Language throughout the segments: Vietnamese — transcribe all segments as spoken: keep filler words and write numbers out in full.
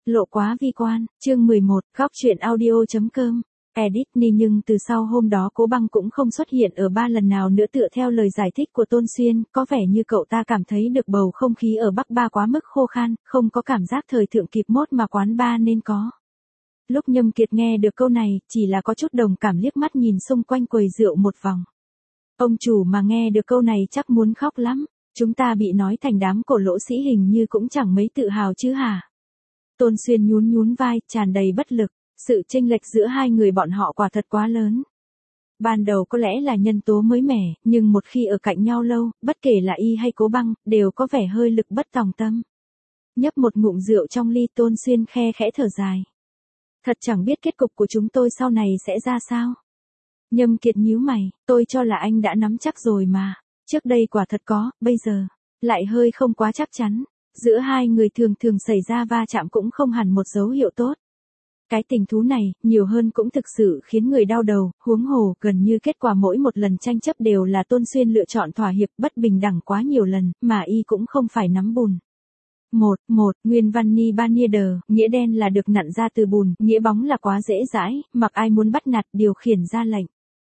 lộ quá vi quan, chương mười một, góc truyện audio.com. Edit ni nhưng từ sau hôm đó Cố Băng cũng không xuất hiện ở ba lần nào nữa tựa theo lời giải thích của Tôn Xuyên, có vẻ như cậu ta cảm thấy được bầu không khí ở Bắc Ba quá mức khô khan, không có cảm giác thời thượng kịp mốt mà quán bar nên có. Lúc Nhâm Kiệt nghe được câu này, chỉ là có chút đồng cảm liếc mắt nhìn xung quanh quầy rượu một vòng. Ông chủ mà nghe được câu này chắc muốn khóc lắm, chúng ta bị nói thành đám cổ lỗ sĩ hình như cũng chẳng mấy tự hào chứ hả? Tôn Xuyên nhún nhún vai, tràn đầy bất lực. Sự chênh lệch giữa hai người bọn họ quả thật quá lớn. Ban đầu có lẽ là nhân tố mới mẻ, nhưng một khi ở cạnh nhau lâu, bất kể là y hay Cố Băng, đều có vẻ hơi lực bất tòng tâm. Nhấp một ngụm rượu trong ly, Tôn Xuyên khe khẽ thở dài. Thật chẳng biết kết cục của chúng tôi sau này sẽ ra sao. Nhâm Kiệt nhíu mày, tôi cho là anh đã nắm chắc rồi mà. Trước đây quả thật có, bây giờ, lại hơi không quá chắc chắn. Giữa hai người thường thường xảy ra va chạm cũng không hẳn một dấu hiệu tốt. Cái tình thú này, nhiều hơn cũng thực sự khiến người đau đầu, huống hồ, gần như kết quả mỗi một lần tranh chấp đều là Tôn Xuyên lựa chọn thỏa hiệp bất bình đẳng quá nhiều lần, mà y cũng không phải nắm bùn. Một, một, nguyên văn ni ban nia đờ, nghĩa đen là được nặn ra từ bùn, nghĩa bóng là quá dễ dãi, mặc ai muốn bắt nạt điều khiển ra lệnh.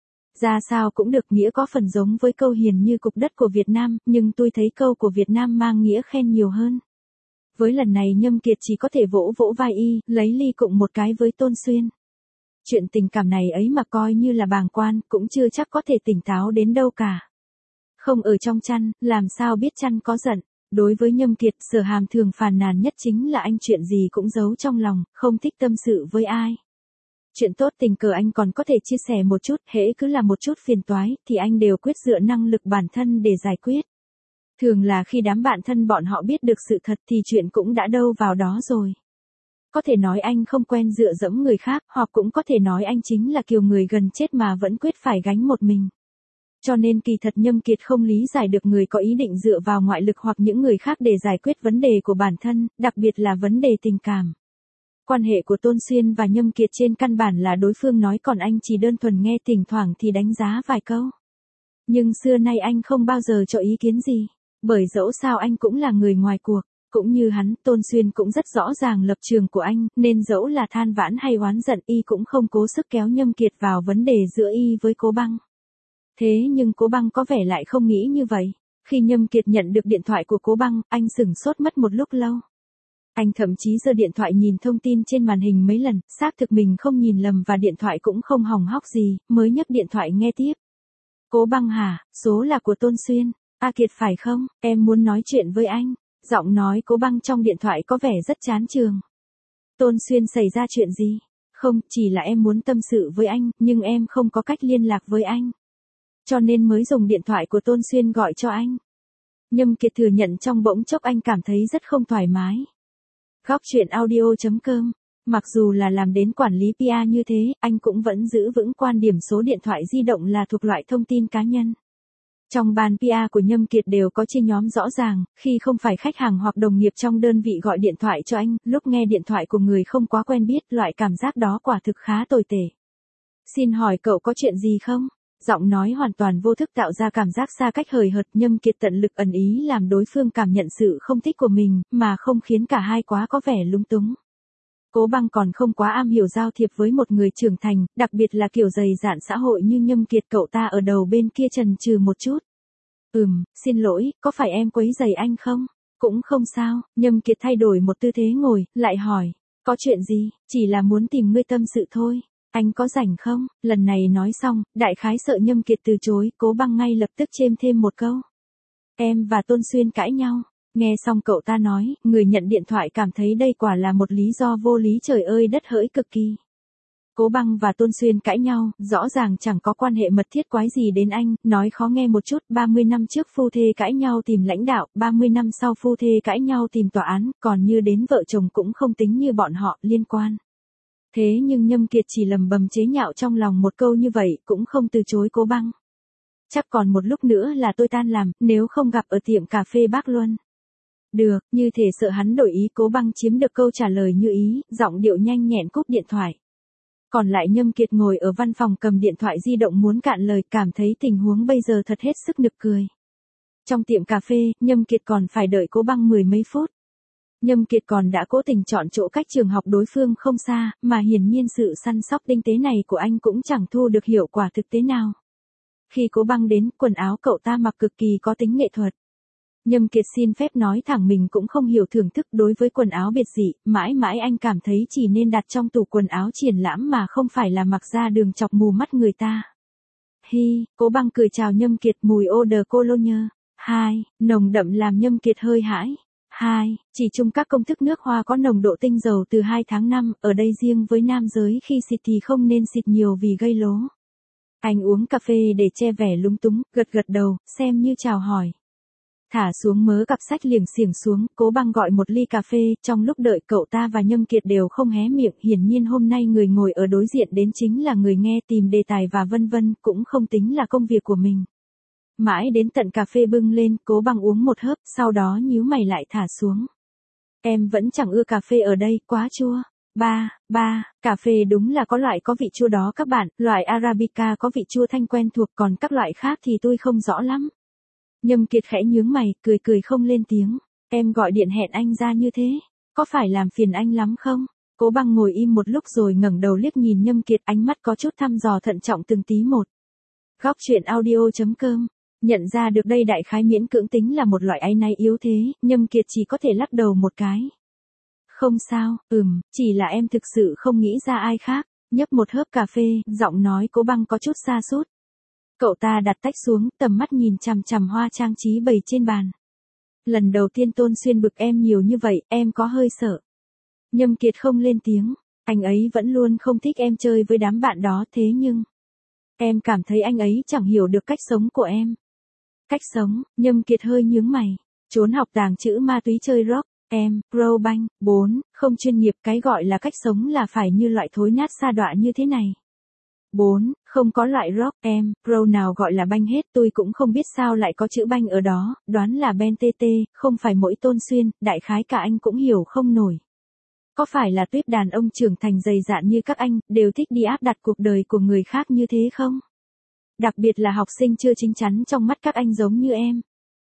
Ra sao cũng được, nghĩa có phần giống với câu hiền như cục đất của Việt Nam, nhưng tôi thấy câu của Việt Nam mang nghĩa khen nhiều hơn. Với lần này Nhâm Kiệt chỉ có thể vỗ vỗ vai y, lấy ly cụng một cái với Tôn Xuyên. Chuyện tình cảm này ấy mà coi như là bàng quan, cũng chưa chắc có thể tỉnh táo đến đâu cả. Không ở trong chăn, làm sao biết chăn có giận. Đối với Nhâm Kiệt, Sở Hàm thường phàn nàn nhất chính là anh chuyện gì cũng giấu trong lòng, không thích tâm sự với ai. Chuyện tốt tình cờ anh còn có thể chia sẻ một chút, hễ cứ là một chút phiền toái, thì anh đều quyết dựa năng lực bản thân để giải quyết. Thường là khi đám bạn thân bọn họ biết được sự thật thì chuyện cũng đã đâu vào đó rồi. Có thể nói anh không quen dựa dẫm người khác, hoặc cũng có thể nói anh chính là kiểu người gần chết mà vẫn quyết phải gánh một mình. Cho nên kỳ thật Nhâm Kiệt không lý giải được người có ý định dựa vào ngoại lực hoặc những người khác để giải quyết vấn đề của bản thân, đặc biệt là vấn đề tình cảm. Quan hệ của Tôn Xuyên và Nhâm Kiệt trên căn bản là đối phương nói, còn anh chỉ đơn thuần nghe, thỉnh thoảng thì đánh giá vài câu. Nhưng xưa nay anh không bao giờ cho ý kiến gì. Bởi dẫu sao anh cũng là người ngoài cuộc, cũng như hắn, Tôn Xuyên cũng rất rõ ràng lập trường của anh, nên dẫu là than vãn hay oán giận y cũng không cố sức kéo Nhâm Kiệt vào vấn đề giữa y với Cố Băng. Thế nhưng Cố Băng có vẻ lại không nghĩ như vậy. Khi Nhâm Kiệt nhận được điện thoại của Cố Băng, anh sửng sốt mất một lúc lâu. Anh thậm chí giơ điện thoại nhìn thông tin trên màn hình mấy lần, xác thực mình không nhìn lầm và điện thoại cũng không hỏng hóc gì, mới nhấc điện thoại nghe tiếp. Cố Băng hả, số là của Tôn Xuyên. A Kiệt phải không, em muốn nói chuyện với anh. Giọng nói Cố Băng trong điện thoại có vẻ rất chán chường. Tôn Xuyên, xảy ra chuyện gì? Không, chỉ là em muốn tâm sự với anh, nhưng em không có cách liên lạc với anh. Cho nên mới dùng điện thoại của Tôn Xuyên gọi cho anh. Nhâm Kiệt thừa nhận trong bỗng chốc anh cảm thấy rất không thoải mái. Góc truyện audio.com. Mặc dù là làm đến quản lý pê e như thế, anh cũng vẫn giữ vững quan điểm số điện thoại di động là thuộc loại thông tin cá nhân. Trong ban pê e của Nhâm Kiệt đều có chia nhóm rõ ràng, khi không phải khách hàng hoặc đồng nghiệp trong đơn vị gọi điện thoại cho anh, lúc nghe điện thoại của người không quá quen biết, loại cảm giác đó quả thực khá tồi tệ. Xin hỏi cậu có chuyện gì không? Giọng nói hoàn toàn vô thức tạo ra cảm giác xa cách hời hợt. Nhâm Kiệt tận lực ẩn ý làm đối phương cảm nhận sự không thích của mình, mà không khiến cả hai quá có vẻ lúng túng. Cố Băng còn không quá am hiểu giao thiệp với một người trưởng thành, đặc biệt là kiểu dày dạn xã hội như Nhâm Kiệt. Cậu ta ở đầu bên kia chần chừ một chút. Ừm, xin lỗi, có phải em quấy rầy anh không? Cũng không sao. Nhâm Kiệt thay đổi một tư thế ngồi, lại hỏi. Có chuyện gì, chỉ là muốn tìm ngươi tâm sự thôi. Anh có rảnh không? Lần này nói xong, đại khái sợ Nhâm Kiệt từ chối, Cố Băng ngay lập tức chêm thêm một câu. Em và Tôn Xuyên cãi nhau. Nghe xong cậu ta nói, người nhận điện thoại cảm thấy đây quả là một lý do vô lý trời ơi đất hỡi cực kỳ. Cố Băng và Tôn Xuyên cãi nhau, rõ ràng chẳng có quan hệ mật thiết quái gì đến anh, nói khó nghe một chút, ba mươi năm trước phu thê cãi nhau tìm lãnh đạo, ba mươi năm sau phu thê cãi nhau tìm tòa án, còn như đến vợ chồng cũng không tính như bọn họ liên quan. Thế nhưng Nhâm Kiệt chỉ lầm bầm chế nhạo trong lòng một câu như vậy, cũng không từ chối Cố Băng. Chắc còn một lúc nữa là tôi tan làm, nếu không gặp ở tiệm cà phê Bác Luân. Được, như thể sợ hắn đổi ý. Cố Băng chiếm được câu trả lời như ý, giọng điệu nhanh nhẹn cúp điện thoại. Còn lại Nhâm Kiệt ngồi ở văn phòng cầm điện thoại di động muốn cạn lời, cảm thấy tình huống bây giờ thật hết sức nực cười. Trong tiệm cà phê, Nhâm Kiệt còn phải đợi Cố Băng mười mấy phút. Nhâm Kiệt còn đã cố tình chọn chỗ cách trường học đối phương không xa, mà hiển nhiên sự săn sóc tinh tế này của anh cũng chẳng thu được hiệu quả thực tế nào. Khi Cố Băng đến, quần áo cậu ta mặc cực kỳ có tính nghệ thuật. Nhâm Kiệt xin phép nói thẳng mình cũng không hiểu thưởng thức đối với quần áo biệt dị, mãi mãi anh cảm thấy chỉ nên đặt trong tủ quần áo triển lãm mà không phải là mặc ra đường chọc mù mắt người ta. Hi, Cố Băng cười chào Nhâm Kiệt, mùi eau de cologne. Hai, nồng đậm làm Nhâm Kiệt hơi hãi. Hai, chỉ chung các công thức nước hoa có nồng độ tinh dầu từ hai tháng năm, ở đây riêng với nam giới khi xịt thì không nên xịt nhiều vì gây lố. Anh uống cà phê để che vẻ lúng túng, gật gật đầu, xem như chào hỏi. Thả xuống mớ cặp sách liềng xiềng xuống, Cố Băng gọi một ly cà phê, trong lúc đợi cậu ta và Nhâm Kiệt đều không hé miệng, hiển nhiên hôm nay người ngồi ở đối diện đến chính là người nghe tìm đề tài và vân vân, cũng không tính là công việc của mình. Mãi đến tận cà phê bưng lên, Cố Băng uống một hớp, sau đó nhíu mày lại thả xuống. Em vẫn chẳng ưa cà phê ở đây, quá chua. Ba, ba, cà phê đúng là có loại có vị chua đó các bạn, loại Arabica có vị chua thanh quen thuộc, còn các loại khác thì tôi không rõ lắm. Nhâm Kiệt khẽ nhướng mày, cười cười không lên tiếng. Em gọi điện hẹn anh ra như thế, có phải làm phiền anh lắm không? Cố Băng ngồi im một lúc rồi ngẩng đầu liếc nhìn Nhâm Kiệt, ánh mắt có chút thăm dò thận trọng từng tí một. Góc truyện audio chấm com. Nhận ra được đây đại khái miễn cưỡng tính là một loại áy náy yếu thế, Nhâm Kiệt chỉ có thể lắc đầu một cái. Không sao, ừm, chỉ là em thực sự không nghĩ ra ai khác. Nhấp một hớp cà phê, giọng nói Cố Băng có chút sa sút. Cậu ta đặt tách xuống, tầm mắt nhìn chằm chằm hoa trang trí bày trên bàn. Lần đầu tiên Tôn Xuyên bực em nhiều như vậy, em có hơi sợ. Nhâm Kiệt không lên tiếng, anh ấy vẫn luôn không thích em chơi với đám bạn đó, thế nhưng em cảm thấy anh ấy chẳng hiểu được cách sống của em. Cách sống, Nhâm Kiệt hơi nhướng mày. Trốn học tàng chữ ma túy chơi rock, em, pro banh, bốn, không chuyên nghiệp, cái gọi là cách sống là phải như loại thối nát sa đọa như thế này. Bốn, không có loại rock, em, pro nào gọi là banh hết, tôi cũng không biết sao lại có chữ banh ở đó, đoán là Ben tê tê, không phải mỗi Tôn Xuyên, đại khái cả anh cũng hiểu không nổi. Có phải là tuyết đàn ông trưởng thành dày dạn như các anh, đều thích đi áp đặt cuộc đời của người khác như thế không? Đặc biệt là học sinh chưa chín chắn trong mắt các anh giống như em.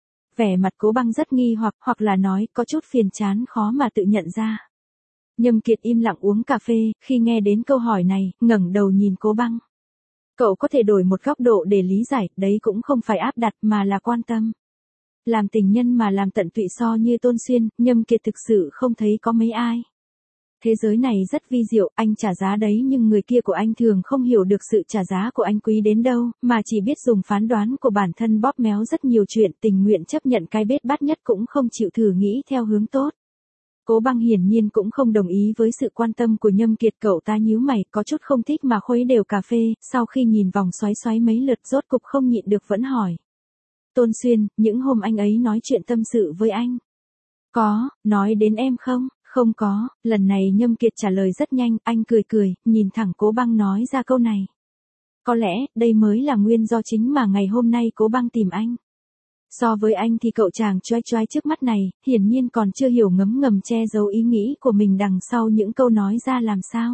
Vẻ mặt Cố Băng rất nghi hoặc, hoặc là nói, có chút phiền chán khó mà tự nhận ra. Nhâm Kiệt im lặng uống cà phê, khi nghe đến câu hỏi này, ngẩng đầu nhìn Cố Băng. Cậu có thể đổi một góc độ để lý giải, đấy cũng không phải áp đặt mà là quan tâm. Làm tình nhân mà làm tận tụy so như Tôn Xuyên, Nhâm Kiệt thực sự không thấy có mấy ai. Thế giới này rất vi diệu, anh trả giá đấy nhưng người kia của anh thường không hiểu được sự trả giá của anh quý đến đâu, mà chỉ biết dùng phán đoán của bản thân bóp méo rất nhiều chuyện, tình nguyện chấp nhận cái bết bát nhất cũng không chịu thử nghĩ theo hướng tốt. Cố Băng hiển nhiên cũng không đồng ý với sự quan tâm của Nhâm Kiệt, cậu ta nhíu mày, có chút không thích mà khuấy đều cà phê, sau khi nhìn vòng xoáy xoáy mấy lượt rốt cục không nhịn được vẫn hỏi. Tôn Xuyên, những hôm anh ấy nói chuyện tâm sự với anh. Có, nói đến em không? Không có, lần này Nhâm Kiệt trả lời rất nhanh, anh cười cười, nhìn thẳng Cố Băng nói ra câu này. Có lẽ, đây mới là nguyên do chính mà ngày hôm nay Cố Băng tìm anh. So với anh thì cậu chàng choai choai trước mắt này, hiển nhiên còn chưa hiểu ngấm ngầm che giấu ý nghĩ của mình đằng sau những câu nói ra làm sao.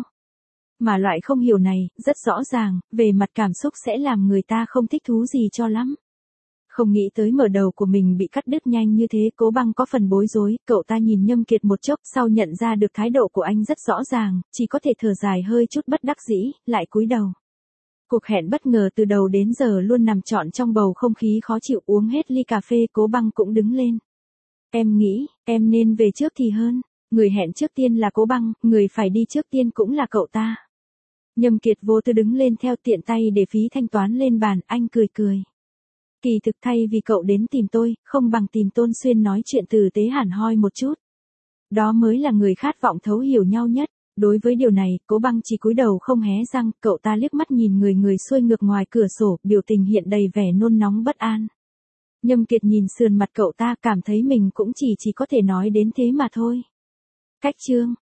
Mà loại không hiểu này, rất rõ ràng, về mặt cảm xúc sẽ làm người ta không thích thú gì cho lắm. Không nghĩ tới mở đầu của mình bị cắt đứt nhanh như thế, Cố Băng có phần bối rối, cậu ta nhìn Nhâm Kiệt một chốc, sau nhận ra được thái độ của anh rất rõ ràng, chỉ có thể thở dài hơi chút bất đắc dĩ, lại cúi đầu. Cuộc hẹn bất ngờ từ đầu đến giờ luôn nằm trọn trong bầu không khí khó chịu, uống hết ly cà phê, Cố Băng cũng đứng lên. Em nghĩ, em nên về trước thì hơn, người hẹn trước tiên là Cố Băng, người phải đi trước tiên cũng là cậu ta. Nhâm Kiệt vô tư đứng lên theo tiện tay để phí thanh toán lên bàn, anh cười cười. Kỳ thực thay vì cậu đến tìm tôi, không bằng tìm Tôn Xuyên nói chuyện tử tế hẳn hoi một chút. Đó mới là người khát vọng thấu hiểu nhau nhất. Đối với điều này, Cố Băng chỉ cúi đầu không hé răng, cậu ta liếc mắt nhìn người người xuôi ngược ngoài cửa sổ, biểu tình hiện đầy vẻ nôn nóng bất an. Nhâm Kiệt nhìn sườn mặt cậu ta, cảm thấy mình cũng chỉ chỉ có thể nói đến thế mà thôi. Cách chương